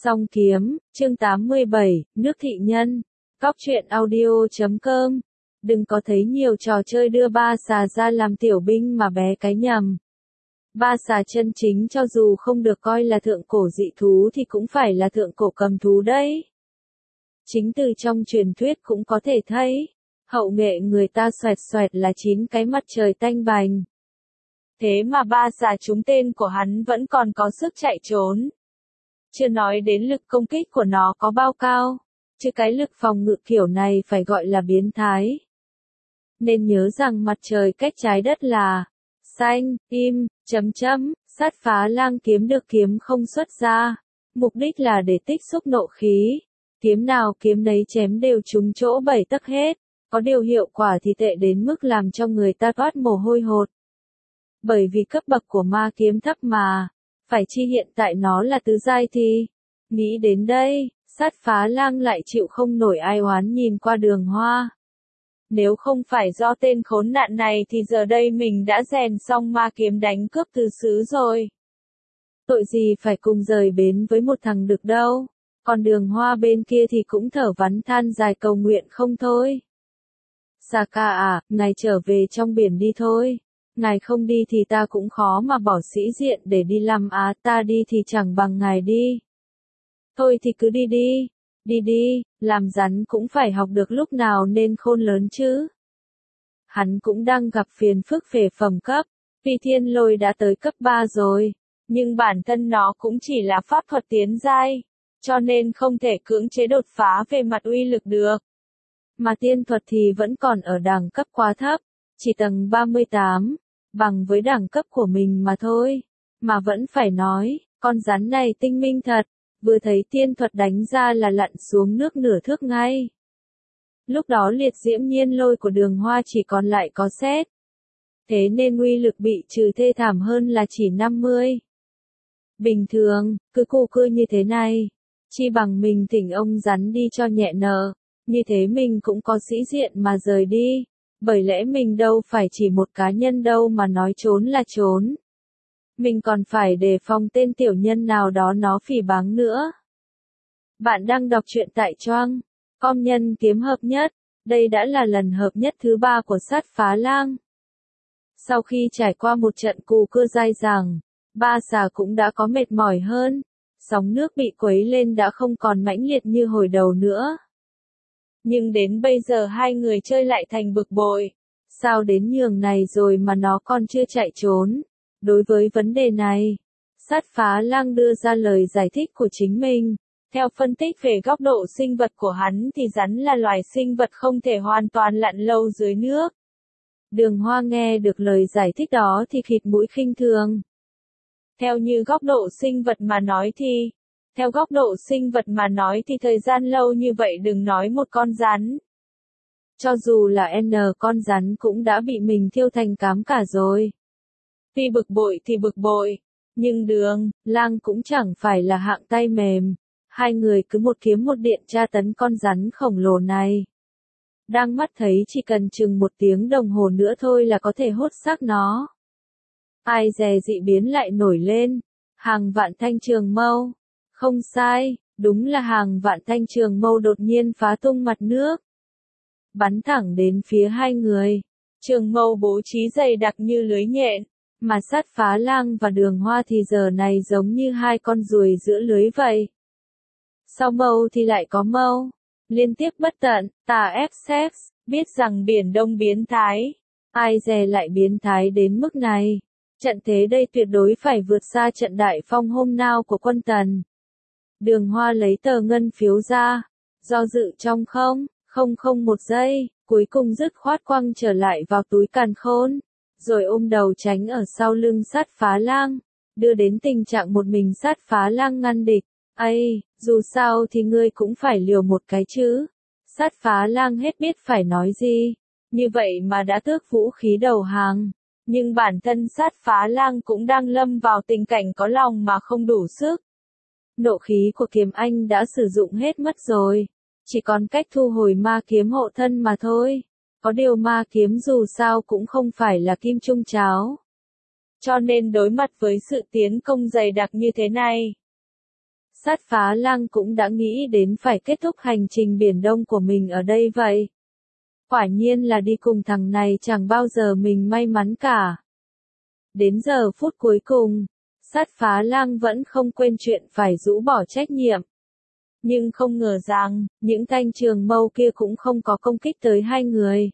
Song kiếm, chương 87, nước thị nhân. Cóc truyện audio.com. Đừng có thấy nhiều trò chơi đưa ba xà ra làm tiểu binh mà bé cái nhầm. Ba xà chân chính cho dù không được coi là thượng cổ dị thú thì cũng phải là thượng cổ cầm thú đấy. Chính từ trong truyền thuyết cũng có thể thấy, hậu nghệ người ta xoẹt xoẹt là 9 cái mặt trời tanh bành. Thế mà ba xà trúng tên của hắn vẫn còn có sức chạy trốn. Chưa nói đến lực công kích của nó có bao cao, chứ cái lực phòng ngự kiểu này phải gọi là biến thái. Nên nhớ rằng mặt trời cách trái đất là xanh, im, sát phá lang kiếm được kiếm không xuất ra. Mục đích là để tích xúc nộ khí. Kiếm nào kiếm nấy chém đều trúng chỗ 7 tấc hết. Có điều hiệu quả thì tệ đến mức làm cho người ta toát mồ hôi hột. Bởi vì cấp bậc của ma kiếm thấp mà. Phải chi hiện tại nó là tứ giai thì. Nghĩ đến đây, sát phá lang lại chịu không nổi ai oán nhìn qua Đường Hoa. Nếu không phải do tên khốn nạn này thì giờ đây mình đã rèn xong ma kiếm đánh cướp từ xứ rồi. Tội gì phải cùng rời bến với một thằng được đâu. Còn Đường Hoa bên kia thì cũng thở vắn than dài cầu nguyện không thôi. Saka à, ngài trở về trong biển đi thôi. Ngài không đi thì ta cũng khó mà bỏ sĩ diện để đi làm á, ta đi thì chẳng bằng ngài đi. Thôi thì cứ đi đi. Đi đi, làm rắn cũng phải học được lúc nào nên khôn lớn chứ. Hắn cũng đang gặp phiền phức về phẩm cấp, vì thiên lôi đã tới cấp 3 rồi, nhưng bản thân nó cũng chỉ là pháp thuật tiến giai, cho nên không thể cưỡng chế đột phá về mặt uy lực được. Mà tiên thuật thì vẫn còn ở đẳng cấp quá thấp, chỉ tầng 38, bằng với đẳng cấp của mình mà thôi. Mà vẫn phải nói, con rắn này tinh minh thật. Vừa thấy tiên thuật đánh ra là lặn xuống nước nửa thước ngay. Lúc đó liệt diễm nhiên lôi của Đường Hoa chỉ còn lại có xét. Thế nên uy lực bị trừ thê thảm hơn là chỉ 50. Bình thường, cứ cu cưa như thế này. Chi bằng mình thỉnh ông rắn đi cho nhẹ nợ. Như thế mình cũng có sĩ diện mà rời đi. Bởi lẽ mình đâu phải chỉ một cá nhân đâu mà nói trốn là trốn. Mình còn phải đề phòng tên tiểu nhân nào đó nó phỉ báng nữa. Bạn đang đọc truyện tại Choang com nhân kiếm hợp nhất. Đây đã là lần hợp nhất thứ 3 của sát phá lang. Sau khi trải qua một trận cù cưa dai dẳng, ba xà cũng đã có mệt mỏi hơn. Sóng nước bị quấy lên đã không còn mãnh liệt như hồi đầu nữa. Nhưng đến bây giờ hai người chơi lại thành bực bội. Sao đến nhường này rồi mà nó còn chưa chạy trốn? Đối với vấn đề này, sát phá lang đưa ra lời giải thích của chính mình. Theo phân tích về góc độ sinh vật của hắn thì rắn là loài sinh vật không thể hoàn toàn lặn lâu dưới nước. Đường Hoa nghe được lời giải thích đó thì khịt mũi khinh thường. Theo góc độ sinh vật mà nói thì thời gian lâu như vậy đừng nói một con rắn. Cho dù là con rắn cũng đã bị mình thiêu thành cám cả rồi. Tuy bực bội thì bực bội, nhưng Đường, Lang cũng chẳng phải là hạng tay mềm. Hai người cứ một kiếm một điện tra tấn con rắn khổng lồ này. Đang mắt thấy chỉ cần chừng 1 tiếng đồng hồ nữa thôi là có thể hốt xác nó. Ai dè dị biến lại nổi lên. Hàng vạn thanh trường mâu. Không sai, đúng là hàng vạn thanh trường mâu đột nhiên phá tung mặt nước. Bắn thẳng đến phía hai người. Trường mâu bố trí dày đặc như lưới nhện. Mà sát phá lang và Đường Hoa thì giờ này giống như hai con ruồi giữa lưới vậy. Sau mâu thì lại có mâu. Liên tiếp bất tận, tà XX, biết rằng Biển Đông biến thái. Ai dè lại biến thái đến mức này. Trận thế đây tuyệt đối phải vượt xa trận đại phong hôm nào của quân Tần. Đường Hoa lấy tờ ngân phiếu ra. Do dự trong không 1 giây, cuối cùng dứt khoát quăng trở lại vào túi càn khôn. Rồi ôm đầu tránh ở sau lưng sát phá lang, đưa đến tình trạng một mình sát phá lang ngăn địch. Ây, dù sao thì ngươi cũng phải liều một cái chứ. Sát phá lang hết biết phải nói gì, như vậy mà đã tước vũ khí đầu hàng. Nhưng bản thân sát phá lang cũng đang lâm vào tình cảnh có lòng mà không đủ sức. Nộ khí của kiếm anh đã sử dụng hết mất rồi, chỉ còn cách thu hồi ma kiếm hộ thân mà thôi. Có điều ma kiếm dù sao cũng không phải là kim trung cháo. Cho nên đối mặt với sự tiến công dày đặc như thế này, Sát Phá Lang cũng đã nghĩ đến phải kết thúc hành trình Biển Đông của mình ở đây vậy. Quả nhiên là đi cùng thằng này chẳng bao giờ mình may mắn cả. Đến giờ phút cuối cùng, Sát Phá Lang vẫn không quên chuyện phải rũ bỏ trách nhiệm. Nhưng không ngờ rằng, những thanh trường mâu kia cũng không có công kích tới hai người.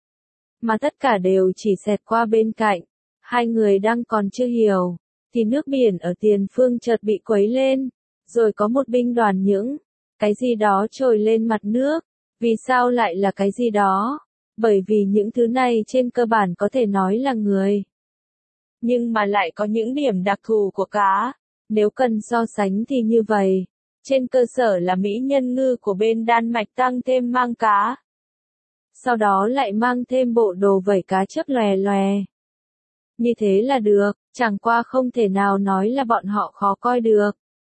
Mà tất cả đều chỉ xẹt qua bên cạnh. Hai người đang còn chưa hiểu, thì nước biển ở tiền phương chợt bị quấy lên. Rồi có một binh đoàn những cái gì đó trồi lên mặt nước. Vì sao lại là cái gì đó? Bởi vì những thứ này trên cơ bản có thể nói là người. Nhưng mà lại có những điểm đặc thù của cá. Nếu cần so sánh thì như vậy. Trên cơ sở là Mỹ Nhân Ngư của bên Đan Mạch tăng thêm mang cá. Sau đó lại mang thêm bộ đồ vẩy cá chớp lòe lòe. Như thế là được, chẳng qua không thể nào nói là bọn họ khó coi được.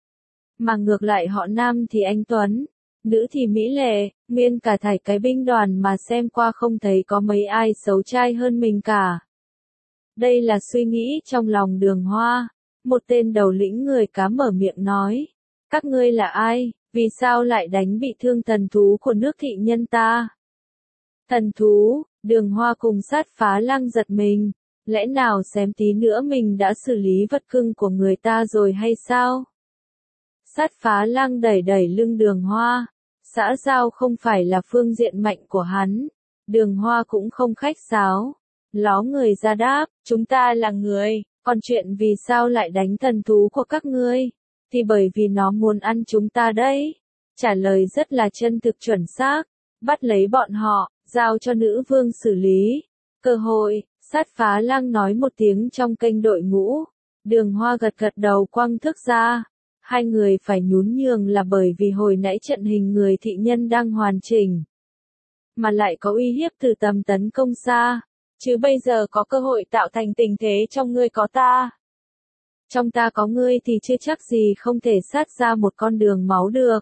Mà ngược lại họ nam thì anh tuấn, nữ thì mỹ lệ, nguyên cả thảy cái binh đoàn mà xem qua không thấy có mấy ai xấu trai hơn mình cả. Đây là suy nghĩ trong lòng Đường Hoa. Một tên đầu lĩnh người cá mở miệng nói. Các ngươi là ai, vì sao lại đánh bị thương thần thú của nước thị nhân ta? Thần thú, Đường Hoa cùng Sát Phá Lang giật mình. Lẽ nào xém tí nữa mình đã xử lý vật cưng của người ta rồi hay sao? Sát Phá Lang đẩy đẩy lưng Đường Hoa. Xã giao không phải là phương diện mạnh của hắn. Đường Hoa cũng không khách sáo. Ló người ra đáp, chúng ta là người, còn chuyện vì sao lại đánh thần thú của các ngươi? Thì bởi vì nó muốn ăn chúng ta đấy. Trả lời rất là chân thực chuẩn xác. Bắt lấy bọn họ, giao cho nữ vương xử lý. Cơ hội, Sát Phá Lang nói một tiếng trong kênh đội ngũ. Đường Hoa gật gật đầu quăng thước ra. Hai người phải nhún nhường là bởi vì hồi nãy trận hình người thị nhân đang hoàn chỉnh. Mà lại có uy hiếp từ tầm tấn công xa. Chứ bây giờ có cơ hội tạo thành tình thế trong ngươi có ta. Trong ta có ngươi thì chưa chắc gì không thể sát ra một con đường máu được.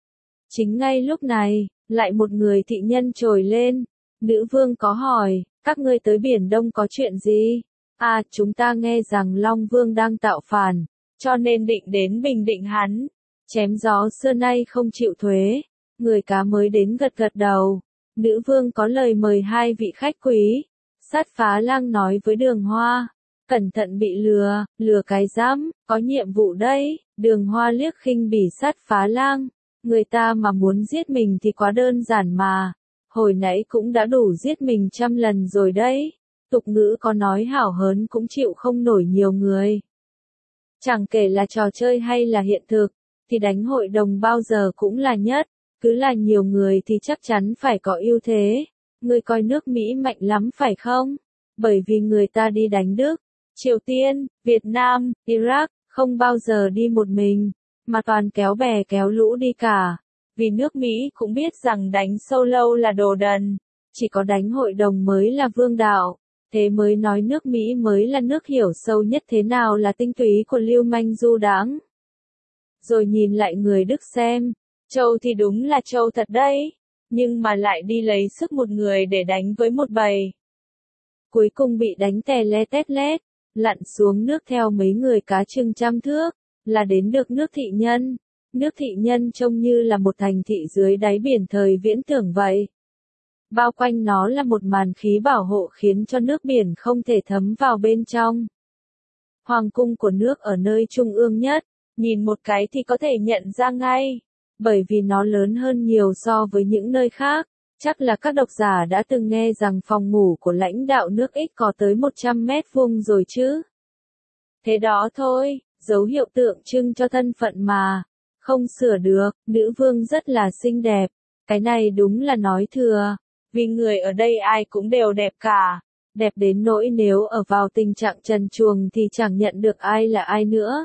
Chính ngay lúc này, lại một người thị nhân trồi lên. Nữ vương có hỏi, các ngươi tới Biển Đông có chuyện gì? À, chúng ta nghe rằng Long Vương đang tạo phản, cho nên định đến bình định hắn. Chém gió xưa nay không chịu thuế. Người cá mới đến gật gật đầu. Nữ vương có lời mời hai vị khách quý. Sát Phá Lang nói với Đường Hoa. Cẩn thận bị lừa cái giám, có nhiệm vụ đấy. Đường Hoa liếc khinh bỉ Sát Phá Lang. Người ta mà muốn giết mình thì quá đơn giản mà. Hồi nãy cũng đã đủ giết mình 100 lần rồi đấy. Tục ngữ có nói hảo hớn cũng chịu không nổi nhiều người. Chẳng kể là trò chơi hay là hiện thực, thì đánh hội đồng bao giờ cũng là nhất. Cứ là nhiều người thì chắc chắn phải có ưu thế. Ngươi coi nước Mỹ mạnh lắm phải không? Bởi vì người ta đi đánh Đức, Triều Tiên, Việt Nam, Iraq, không bao giờ đi một mình, mà toàn kéo bè kéo lũ đi cả. Vì nước Mỹ cũng biết rằng đánh solo là đồ đần, chỉ có đánh hội đồng mới là vương đạo. Thế mới nói nước Mỹ mới là nước hiểu sâu nhất thế nào là tinh túy của lưu manh du đãng. Rồi nhìn lại người Đức xem, châu thì đúng là châu thật đấy, nhưng mà lại đi lấy sức một người để đánh với một bầy. Cuối cùng bị đánh tè le tét lét, lặn xuống nước theo mấy người cá chừng 100 thước, là đến được nước thị nhân. Nước thị nhân trông như là một thành thị dưới đáy biển thời viễn tưởng vậy. Bao quanh nó là một màn khí bảo hộ khiến cho nước biển không thể thấm vào bên trong. Hoàng cung của nước ở nơi trung ương nhất, nhìn một cái thì có thể nhận ra ngay. Bởi vì nó lớn hơn nhiều so với những nơi khác. Chắc là các độc giả đã từng nghe rằng phòng ngủ của lãnh đạo nước X có tới 100 mét vuông rồi chứ. Thế đó thôi, dấu hiệu tượng trưng cho thân phận mà. Không sửa được, nữ vương rất là xinh đẹp. Cái này đúng là nói thừa. Vì người ở đây ai cũng đều đẹp cả. Đẹp đến nỗi nếu ở vào tình trạng trần truồng thì chẳng nhận được ai là ai nữa.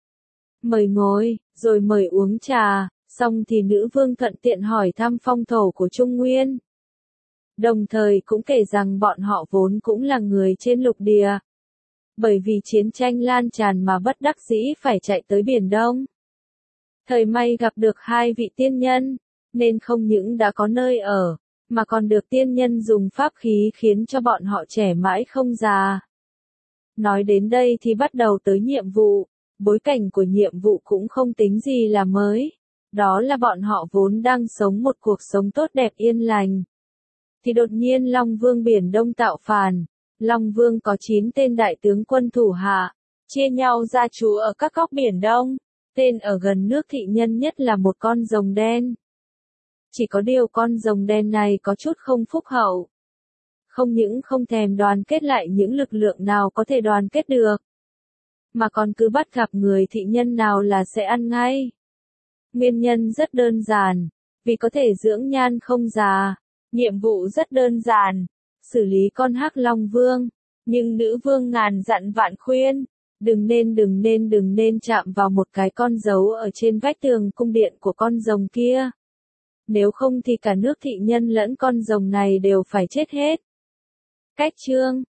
Mời ngồi, rồi mời uống trà. Xong thì nữ vương thuận tiện hỏi thăm phong thổ của Trung Nguyên. Đồng thời cũng kể rằng bọn họ vốn cũng là người trên lục địa. Bởi vì chiến tranh lan tràn mà bất đắc dĩ phải chạy tới Biển Đông. Thời may gặp được hai vị tiên nhân, nên không những đã có nơi ở, mà còn được tiên nhân dùng pháp khí khiến cho bọn họ trẻ mãi không già. Nói đến đây thì bắt đầu tới nhiệm vụ. Bối cảnh của nhiệm vụ cũng không tính gì là mới. Đó là bọn họ vốn đang sống một cuộc sống tốt đẹp yên lành. Thì đột nhiên Long Vương Biển Đông tạo phản. Long Vương có 9 tên đại tướng quân thủ hạ, chia nhau ra trú ở các góc Biển Đông. Tên ở gần nước thị nhân nhất là một con rồng đen. Chỉ có điều con rồng đen này có chút không phúc hậu. Không những không thèm đoàn kết lại những lực lượng nào có thể đoàn kết được, mà còn cứ bắt gặp người thị nhân nào là sẽ ăn ngay. Nguyên nhân rất đơn giản, vì có thể dưỡng nhan không già. Nhiệm vụ rất đơn giản, xử lý con hắc Long Vương. Nhưng nữ vương ngàn dặn vạn khuyên, đừng nên chạm vào một cái con dấu ở trên vách tường cung điện của con rồng kia. Nếu không thì cả nước thị nhân lẫn con rồng này đều phải chết hết. Cách chương